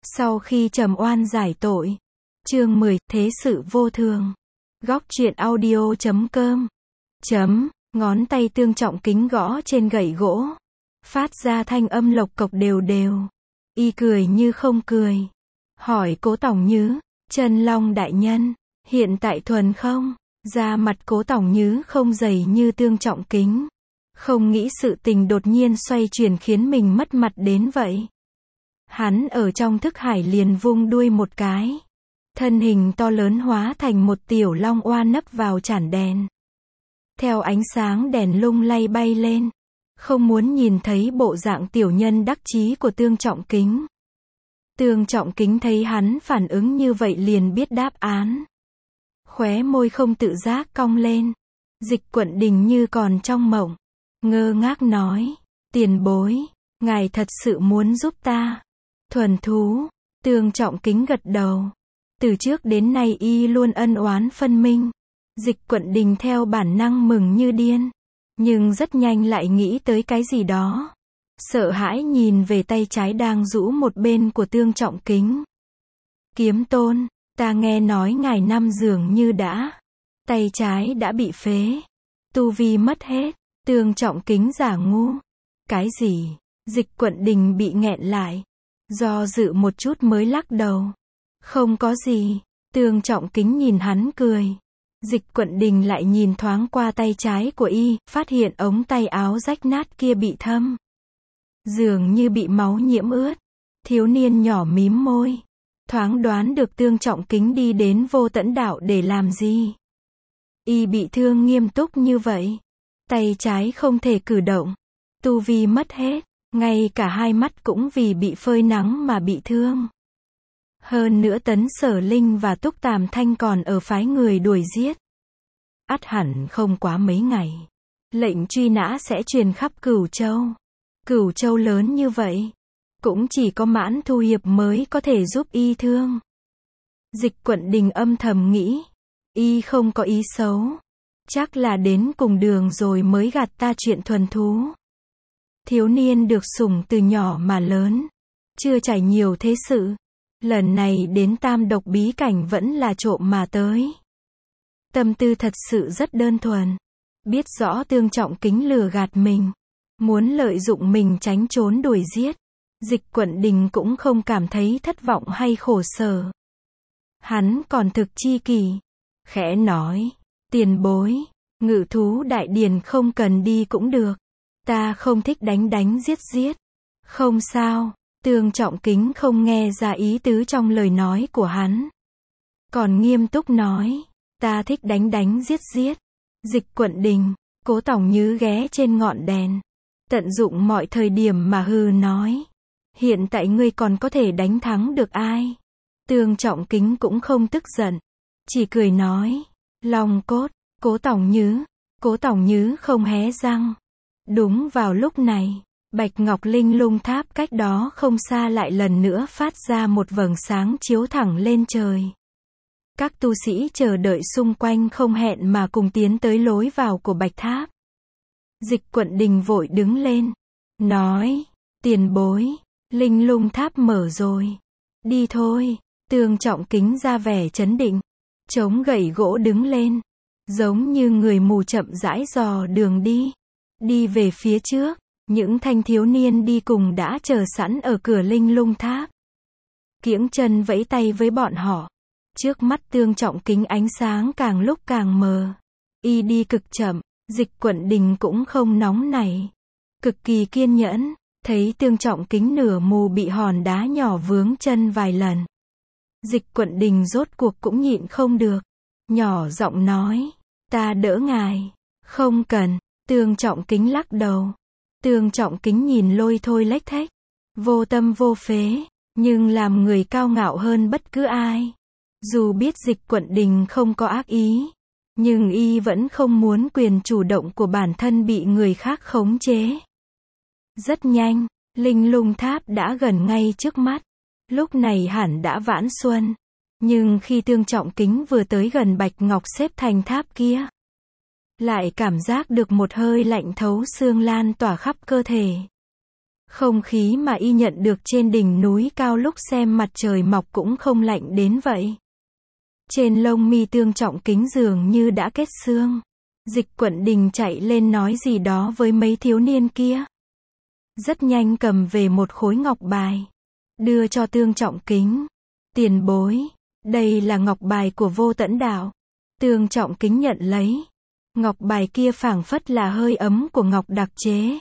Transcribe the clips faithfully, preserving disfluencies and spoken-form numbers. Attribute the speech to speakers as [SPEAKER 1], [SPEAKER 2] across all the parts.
[SPEAKER 1] Sau khi trầm oan giải tội. Chương mười, Thế sự vô thường. Góc truyện audio chấm com. Chấm, ngón tay Tương Trọng Kính gõ trên gậy gỗ. Phát ra thanh âm lộc cộc đều đều. Y cười như không cười. Hỏi Cố Tỏng Nhứ, Chân Long đại nhân, hiện tại thuần không? Da mặt Cố Tỏng Nhứ không dày như Tương Trọng Kính. Không nghĩ sự tình đột nhiên xoay chuyển khiến mình mất mặt đến vậy. Hắn ở trong thức hải liền vung đuôi một cái. Thân hình to lớn hóa thành một tiểu long oa nấp vào chản đèn. Theo ánh sáng đèn lung lay bay lên. Không muốn nhìn thấy bộ dạng tiểu nhân đắc chí của Tương Trọng Kính. Tương Trọng Kính thấy hắn phản ứng như vậy liền biết đáp án. Khóe môi không tự giác cong lên. Dịch Quận Đình như còn trong mộng. Ngơ ngác nói, tiền bối, ngài thật sự muốn giúp ta. Thuần thú, Tương Trọng Kính gật đầu. Từ trước đến nay y luôn ân oán phân minh. Dịch Quận Đình theo bản năng mừng như điên. Nhưng rất nhanh lại nghĩ tới cái gì đó. Sợ hãi nhìn về tay trái đang rũ một bên của Tương Trọng Kính. Kiếm tôn, ta nghe nói ngài năm dường như đã. Tay trái đã bị phế. Tu vi mất hết. Tương Trọng Kính giả ngu. Cái gì? Dịch Quận Đình bị nghẹn lại. Do dự một chút mới lắc đầu. Không có gì. Tương Trọng Kính nhìn hắn cười. Dịch Quận Đình lại nhìn thoáng qua tay trái của y, phát hiện ống tay áo rách nát kia bị thâm. Dường như bị máu nhiễm ướt. Thiếu niên nhỏ mím môi. Thoáng đoán được Tương Trọng Kính đi đến Vô Tẫn Đạo để làm gì. Y bị thương nghiêm túc như vậy. Tay trái không thể cử động. Tu vi mất hết. Ngay cả hai mắt cũng vì bị phơi nắng mà bị thương. Hơn nữa Tấn Sở Linh và Túc Tàm Thanh còn ở phái người đuổi giết. Ắt hẳn không quá mấy ngày. Lệnh truy nã sẽ truyền khắp Cửu Châu. Cửu Châu lớn như vậy. Cũng chỉ có Mãn Thu Hiệp mới có thể giúp y thương. Dịch Quận Đình âm thầm nghĩ. Y không có ý xấu. Chắc là đến cùng đường rồi mới gạt ta chuyện thuần thú. Thiếu niên được sủng từ nhỏ mà lớn. Chưa trải nhiều thế sự. Lần này đến Tam Độc bí cảnh vẫn là trộm mà tới. Tâm tư thật sự rất đơn thuần. Biết rõ Tương Trọng Kính lừa gạt mình. Muốn lợi dụng mình tránh trốn đuổi giết. Dịch Quận Đình cũng không cảm thấy thất vọng hay khổ sở. Hắn còn thực chi kỷ. Khẽ nói. Tiền bối. Ngự thú đại điền không cần đi cũng được. Ta không thích đánh đánh giết giết. Không sao. Tương Trọng Kính không nghe ra ý tứ trong lời nói của hắn. Còn nghiêm túc nói. Ta thích đánh đánh giết giết. Dịch Quận Đình. Cố Tỏng Nhứ ghé trên ngọn đèn. Tận dụng mọi thời điểm mà hừ nói. Hiện tại ngươi còn có thể đánh thắng được ai? Tương Trọng Kính cũng không tức giận. Chỉ cười nói. Long cốt. Cố Tỏng Nhứ. Cố Tỏng Nhứ không hé răng. Đúng vào lúc này. Bạch Ngọc Linh Lung Tháp cách đó không xa lại lần nữa phát ra một vầng sáng chiếu thẳng lên trời. Các tu sĩ chờ đợi xung quanh không hẹn mà cùng tiến tới lối vào của Bạch Tháp. Dịch Quận Đình vội đứng lên. Nói. Tiền bối. Linh Lung Tháp mở rồi. Đi thôi. Tương Trọng Kính ra vẻ chấn định. Chống gậy gỗ đứng lên. Giống như người mù chậm rãi dò đường đi. Đi về phía trước. Những thanh thiếu niên đi cùng đã chờ sẵn ở cửa Linh Lung Tháp. Kiễng chân vẫy tay với bọn họ. Trước mắt Tương Trọng Kính ánh sáng càng lúc càng mờ. Y đi cực chậm. Dịch Quận Đình cũng không nóng nảy. Cực kỳ kiên nhẫn. Thấy Tương Trọng Kính nửa mù bị hòn đá nhỏ vướng chân vài lần. Dịch Quận Đình rốt cuộc cũng nhịn không được. Nhỏ giọng nói. Ta đỡ ngài. Không cần. Tương Trọng Kính lắc đầu. Tương Trọng Kính nhìn lôi thôi lếch thếch. Vô tâm vô phế. Nhưng làm người cao ngạo hơn bất cứ ai. Dù biết Dịch Quận Đình không có ác ý. Nhưng y vẫn không muốn quyền chủ động của bản thân bị người khác khống chế. Rất nhanh. Linh Lung Tháp đã gần ngay trước mắt. Lúc này hẳn đã vãn xuân. Nhưng khi Tương Trọng Kính vừa tới gần Bạch Ngọc xếp thành tháp kia. Lại cảm giác được một hơi lạnh thấu xương lan tỏa khắp cơ thể. Không khí mà y nhận được trên đỉnh núi cao lúc xem mặt trời mọc cũng không lạnh đến vậy. Trên lông mi Tương Trọng Kính dường như đã kết xương. Dịch Quận Đình chạy lên nói gì đó với mấy thiếu niên kia. Rất nhanh cầm về một khối ngọc bài. Đưa cho Tương Trọng Kính. Tiền bối, đây là ngọc bài của Vô Tẫn Đạo. Tương Trọng Kính nhận lấy. Ngọc bài kia phảng phất là hơi ấm của ngọc đặc chế.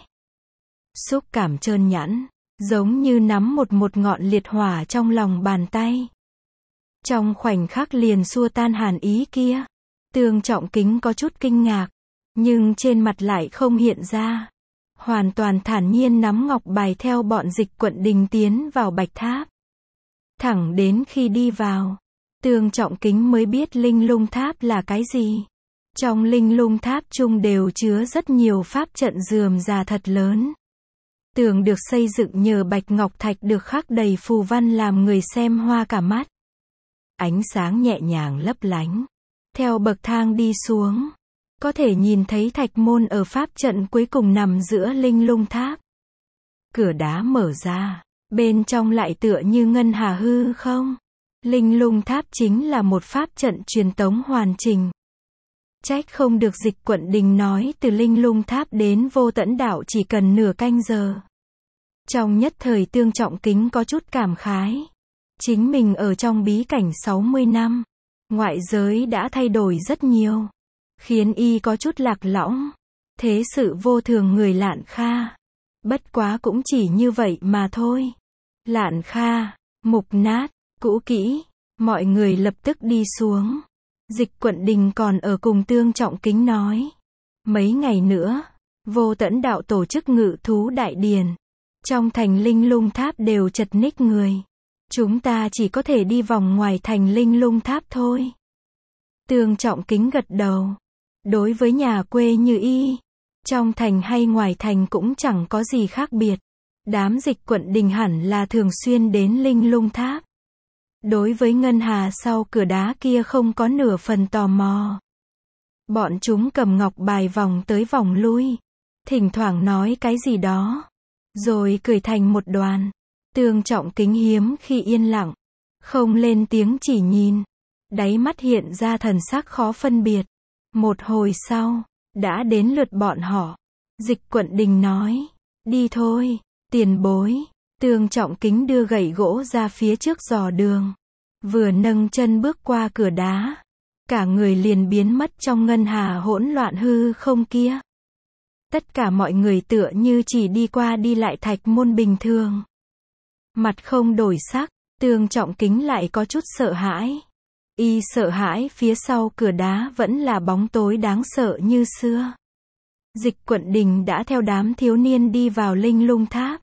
[SPEAKER 1] Xúc cảm trơn nhẵn, giống như nắm một một ngọn liệt hỏa trong lòng bàn tay. Trong khoảnh khắc liền xua tan hàn ý kia. Tương Trọng Kính có chút kinh ngạc, nhưng trên mặt lại không hiện ra. Hoàn toàn thản nhiên nắm ngọc bài theo bọn Dịch Quận Đình tiến vào Bạch Tháp. Thẳng đến khi đi vào, Tương Trọng Kính mới biết Linh Lung Tháp là cái gì. Trong Linh Lung Tháp chung đều chứa rất nhiều pháp trận rườm rà thật lớn. Tường được xây dựng nhờ bạch ngọc thạch được khắc đầy phù văn làm người xem hoa cả mắt. Ánh sáng nhẹ nhàng lấp lánh. Theo bậc thang đi xuống, có thể nhìn thấy thạch môn ở pháp trận cuối cùng nằm giữa Linh Lung Tháp. Cửa đá mở ra, bên trong lại tựa như ngân hà hư không. Linh Lung Tháp chính là một pháp trận truyền tống hoàn chỉnh. Trách không được Dịch Quận Đình nói từ Linh Lung Tháp đến Vô Tẫn Đạo chỉ cần nửa canh giờ. Trong nhất thời Tương Trọng Kính có chút cảm khái. Chính mình ở trong bí cảnh sáu mươi năm. Ngoại giới đã thay đổi rất nhiều. Khiến y có chút lạc lõng. Thế sự vô thường người Lạn Kha. Bất quá cũng chỉ như vậy mà thôi. Lạn Kha, mục nát, cũ kỹ. Mọi người lập tức đi xuống. Dịch Quận Đình còn ở cùng Tương Trọng Kính nói. Mấy ngày nữa, Vô Tẫn Đạo tổ chức ngự thú đại điền. Trong thành Linh Lung Tháp đều chật ních người. Chúng ta chỉ có thể đi vòng ngoài thành Linh Lung Tháp thôi. Tương Trọng Kính gật đầu. Đối với nhà quê như y, trong thành hay ngoài thành cũng chẳng có gì khác biệt. Đám Dịch Quận Đình hẳn là thường xuyên đến Linh Lung Tháp. Đối với ngân hà sau cửa đá kia không có nửa phần tò mò. Bọn chúng cầm ngọc bài vòng tới vòng lui. Thỉnh thoảng nói cái gì đó. Rồi cười thành một đoàn. Tương Trọng Kính hiếm khi yên lặng. Không lên tiếng chỉ nhìn. Đáy mắt hiện ra thần sắc khó phân biệt. Một hồi sau, đã đến lượt bọn họ. Dịch Quận Đình nói. Đi thôi, tiền bối. Tương Trọng Kính đưa gậy gỗ ra phía trước dò đường. Vừa nâng chân bước qua cửa đá. Cả người liền biến mất trong ngân hà hỗn loạn hư không kia. Tất cả mọi người tựa như chỉ đi qua đi lại thạch môn bình thường. Mặt không đổi sắc, Tương Trọng Kính lại có chút sợ hãi. Y sợ hãi phía sau cửa đá vẫn là bóng tối đáng sợ như xưa. Dịch Quận Đình đã theo đám thiếu niên đi vào Linh Lung Tháp.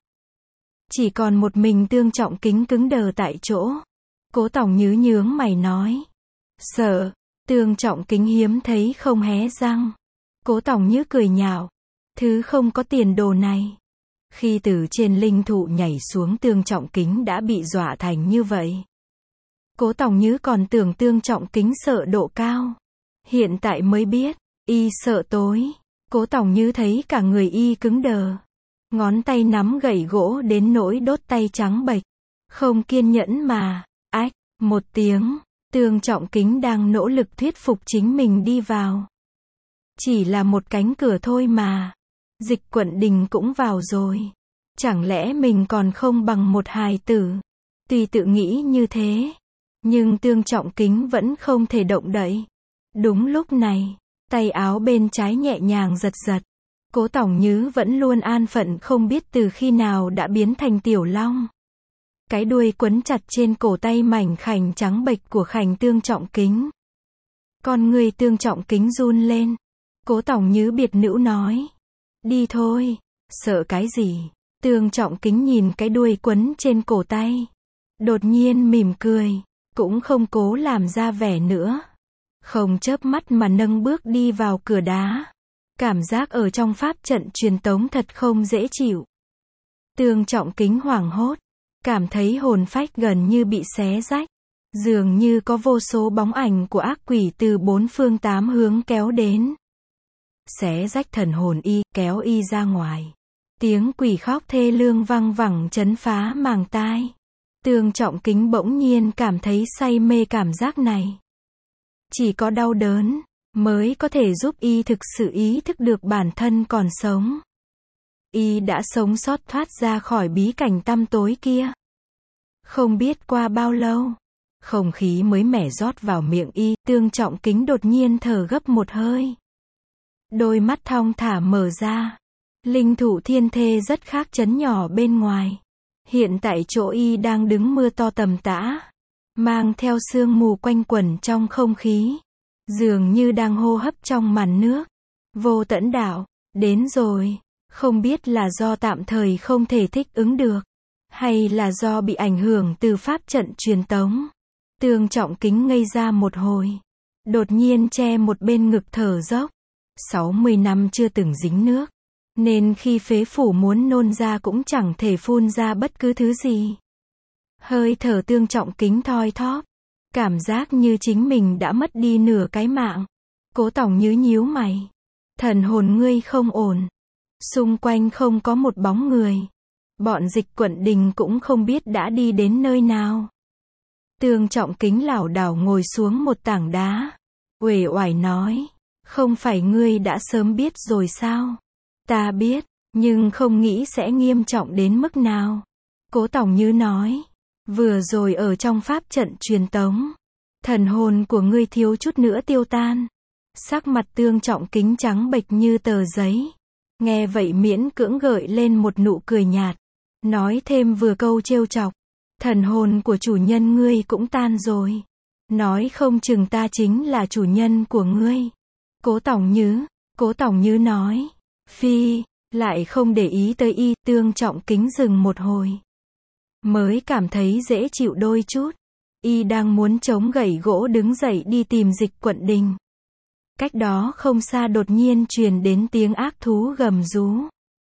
[SPEAKER 1] Chỉ còn một mình Tương Trọng Kính cứng đờ tại chỗ. Cố Tòng nhứ nhướng mày nói. Sợ. Tương Trọng Kính hiếm thấy không hé răng. Cố Tòng Nhứ cười nhạo. Thứ không có tiền đồ này. Khi từ trên linh thụ nhảy xuống Tương Trọng Kính đã bị dọa thành như vậy. Cố Tòng Nhứ còn tưởng Tương Trọng Kính sợ độ cao. Hiện tại mới biết, y sợ tối. Cố Tòng Nhứ thấy cả người y cứng đờ. Ngón tay nắm gậy gỗ đến nỗi đốt tay trắng bệch. Không kiên nhẫn mà, ách, một tiếng, Tương Trọng Kính đang nỗ lực thuyết phục chính mình đi vào. Chỉ là một cánh cửa thôi mà. Dịch Quận Đình cũng vào rồi. Chẳng lẽ mình còn không bằng một hài tử? Tuy tự nghĩ như thế. Nhưng Tương Trọng Kính vẫn không thể động đậy. Đúng lúc này, tay áo bên trái nhẹ nhàng giật giật. Cố Tòng Nhứ vẫn luôn an phận không biết từ khi nào đã biến thành tiểu long. Cái đuôi quấn chặt trên cổ tay mảnh khảnh trắng bệch của khành Tương Trọng Kính. Con người Tương Trọng Kính run lên. Cố Tòng Nhứ biệt nữ nói. Đi thôi, sợ cái gì? Tương Trọng Kính nhìn cái đuôi quấn trên cổ tay. Đột nhiên mỉm cười, cũng không cố làm ra vẻ nữa. Không chớp mắt mà nâng bước đi vào cửa đá. Cảm giác ở trong pháp trận truyền tống thật không dễ chịu. Tương Trọng Kính hoảng hốt. Cảm thấy hồn phách gần như bị xé rách. Dường như có vô số bóng ảnh của ác quỷ từ bốn phương tám hướng kéo đến. Xé rách thần hồn y, kéo y ra ngoài. Tiếng quỷ khóc thê lương vang vẳng chấn phá màng tai. Tương Trọng Kính bỗng nhiên cảm thấy say mê cảm giác này. Chỉ có đau đớn mới có thể giúp y thực sự ý thức được bản thân còn sống. Y đã sống sót thoát ra khỏi bí cảnh tăm tối kia. Không biết qua bao lâu, không khí mới mẻ rót vào miệng y, Tương Trọng Kính đột nhiên thở gấp một hơi. Đôi mắt thong thả mở ra. Linh Thụ Thiên Thê rất khác trấn nhỏ bên ngoài. Hiện tại chỗ y đang đứng mưa to tầm tã, mang theo sương mù quanh quẩn trong không khí, dường như đang hô hấp trong màn nước. Vô Tẫn Đạo, đến rồi. Không biết là do tạm thời không thể thích ứng được, hay là do bị ảnh hưởng từ pháp trận truyền tống. Tương Trọng Kính ngây ra một hồi, đột nhiên che một bên ngực thở dốc. sáu mươi năm chưa từng dính nước, nên khi phế phủ muốn nôn ra cũng chẳng thể phun ra bất cứ thứ gì. Hơi thở Tương Trọng Kính thoi thóp, cảm giác như chính mình đã mất đi nửa cái mạng. Cố Tòng Như nhíu mày. Thần hồn ngươi không ổn. Xung quanh không có một bóng người. Bọn Dịch Quận Đình cũng không biết đã đi đến nơi nào. Tương Trọng Kính lảo đảo ngồi xuống một tảng đá, uể oải nói, không phải ngươi đã sớm biết rồi sao? Ta biết, nhưng không nghĩ sẽ nghiêm trọng đến mức nào. Cố Tòng Như nói, vừa rồi ở trong pháp trận truyền tống, thần hồn của ngươi thiếu chút nữa tiêu tan. Sắc mặt Tương Trọng Kính trắng bệch như tờ giấy. Nghe vậy miễn cưỡng gợi lên một nụ cười nhạt, nói thêm vừa câu trêu chọc, thần hồn của chủ nhân ngươi cũng tan rồi. Nói không chừng ta chính là chủ nhân của ngươi. Cố Tòng Như, Cố Tòng Như nói, phi, lại không để ý tới y. Tương Trọng Kính dừng một hồi, mới cảm thấy dễ chịu đôi chút. Y đang muốn chống gậy gỗ đứng dậy đi tìm Dịch Quận Đình. Cách đó không xa đột nhiên truyền đến tiếng ác thú gầm rú.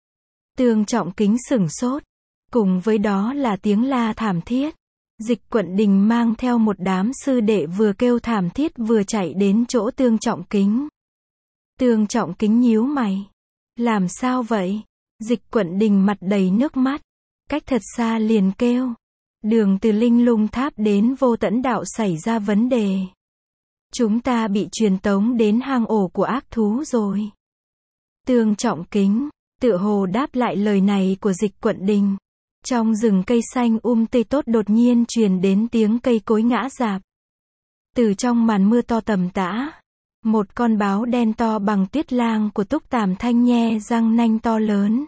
[SPEAKER 1] Tương Trọng Kính sửng sốt, cùng với đó là tiếng la thảm thiết. Dịch Quận Đình mang theo một đám sư đệ vừa kêu thảm thiết vừa chạy đến chỗ Tương Trọng Kính. Tương Trọng Kính nhíu mày. Làm sao vậy? Dịch Quận Đình mặt đầy nước mắt, cách thật xa liền kêu, đường từ Linh Lung Tháp đến Vô Tẫn Đạo xảy ra vấn đề. Chúng ta bị truyền tống đến hang ổ của ác thú rồi. Tương Trọng Kính tựa hồ đáp lại lời này của Dịch Quận Đình. Trong rừng cây xanh um tươi tốt đột nhiên truyền đến tiếng cây cối ngã rạp. Từ trong màn mưa to tầm tã, một con báo đen to bằng tuyết lang của Túc Tàm Thanh nhe răng nanh to lớn,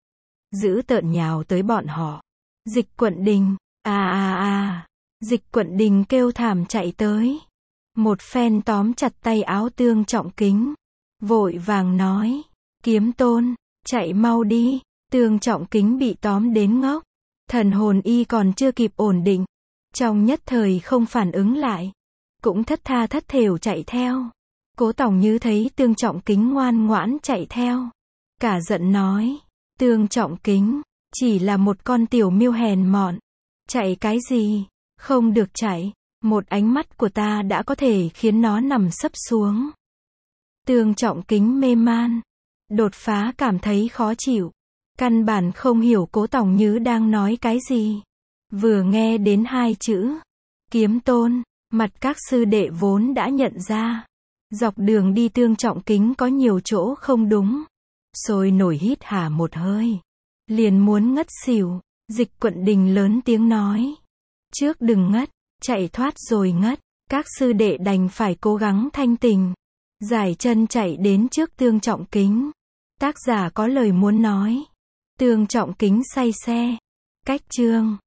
[SPEAKER 1] dữ tợn nhào tới bọn họ. Dịch Quận Đình, à à à, Dịch Quận Đình kêu thảm chạy tới. Một phen tóm chặt tay áo Tương Trọng Kính, vội vàng nói, Kiếm Tôn, chạy mau đi. Tương Trọng Kính bị tóm đến ngốc, thần hồn y còn chưa kịp ổn định, trong nhất thời không phản ứng lại, cũng thất tha thất thểu chạy theo. Cố Tòng Như thấy Tương Trọng Kính ngoan ngoãn chạy theo, cả giận nói, Tương Trọng Kính, chỉ là một con tiểu miêu hèn mọn, chạy cái gì, không được chạy, một ánh mắt của ta đã có thể khiến nó nằm sấp xuống. Tương Trọng Kính mê man, đột phá cảm thấy khó chịu, căn bản không hiểu Cố Tòng Như đang nói cái gì. Vừa nghe đến hai chữ Kiếm Tôn, mặt các sư đệ vốn đã nhận ra, dọc đường đi Tương Trọng Kính có nhiều chỗ không đúng, sôi nổi hít hà một hơi, liền muốn ngất xỉu. Dịch Quận Đình lớn tiếng nói, trước đừng ngất, chạy thoát rồi ngất. Các sư đệ đành phải cố gắng thanh tình, giải chân chạy đến trước Tương Trọng Kính. Tác giả có lời muốn nói. Tương Trọng Kính say xe. Cách chương